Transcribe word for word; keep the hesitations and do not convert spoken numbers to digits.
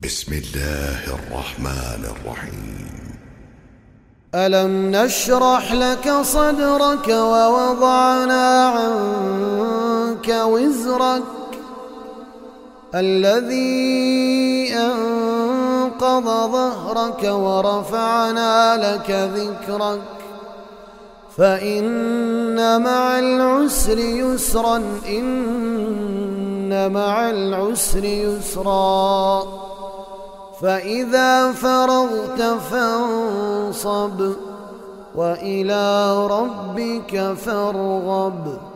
بسم الله الرحمن الرحيم. ألم نشرح لك صدرك ووضعنا عنك وزرك الذي أنقض ظهرك ورفعنا لك ذكرك فإن مع العسر يسرا إن مع العسر يسرا فإذا فرغت فانصب وإلى ربك فارغب.